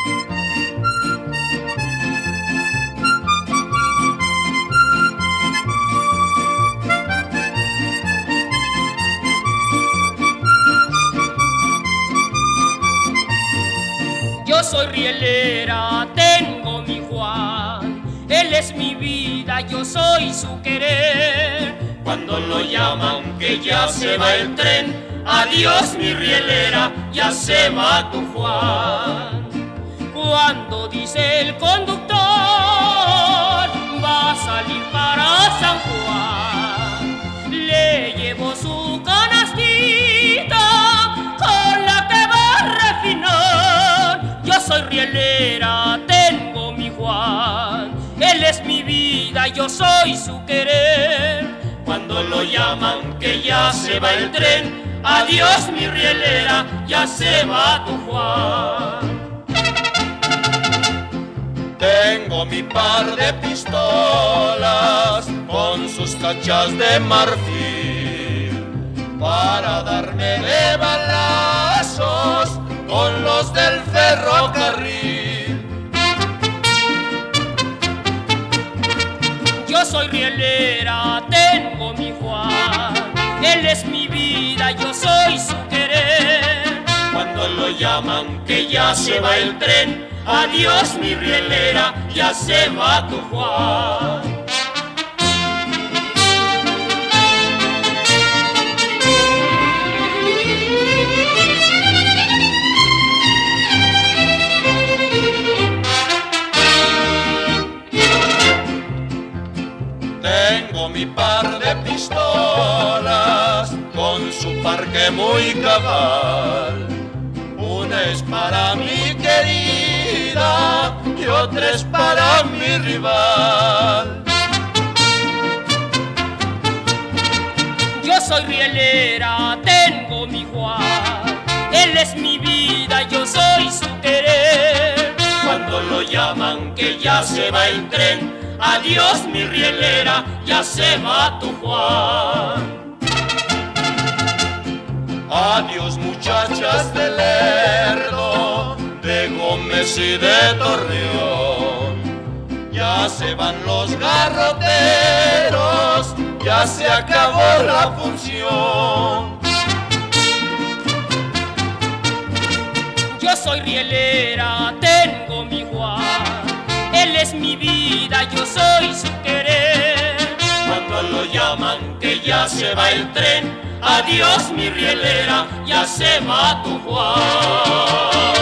Yo soy rielera, tengo mi Juan, él es mi vida, yo soy su querer. Cuando lo llaman que ya se va el tren, adiós mi rielera, ya se va tu Juan. Cuando dice el conductor, va a salir para San Juan, le llevo su canastita con la que va a refinar. Yo soy rielera, tengo mi Juan, él es mi vida, yo soy su querer. Cuando lo llaman que ya se va el tren, adiós mi rielera, ya se va tu Juan. Tengo mi par de pistolas con sus cachas de marfil para darme de balazos con los del ferrocarril. Yo soy rielera, tengo mi Juan, él es mi vida, yo soy su querer. Cuando lo llaman que ya se va el tren, adiós mi rielera, ya se va tu Juan. Tengo mi par de pistolas con su parque muy cabal. Una es para mi querida y otra es para mi rival. Yo soy rielera, tengo mi Juan, él es mi vida, yo soy su querer. Cuando lo llaman que ya se va el tren, adiós mi rielera, ya se va tu Juan. Adiós muchachas de Lerdo, de Gómez y de Torreón. Ya se van los garroteros, ya se acabó la función. Yo soy rielera, tengo mi Juan, él es mi vida, yo soy su querer. Cuando lo llaman que ya se va el tren, adiós mi rielera, ya se va tu Juan.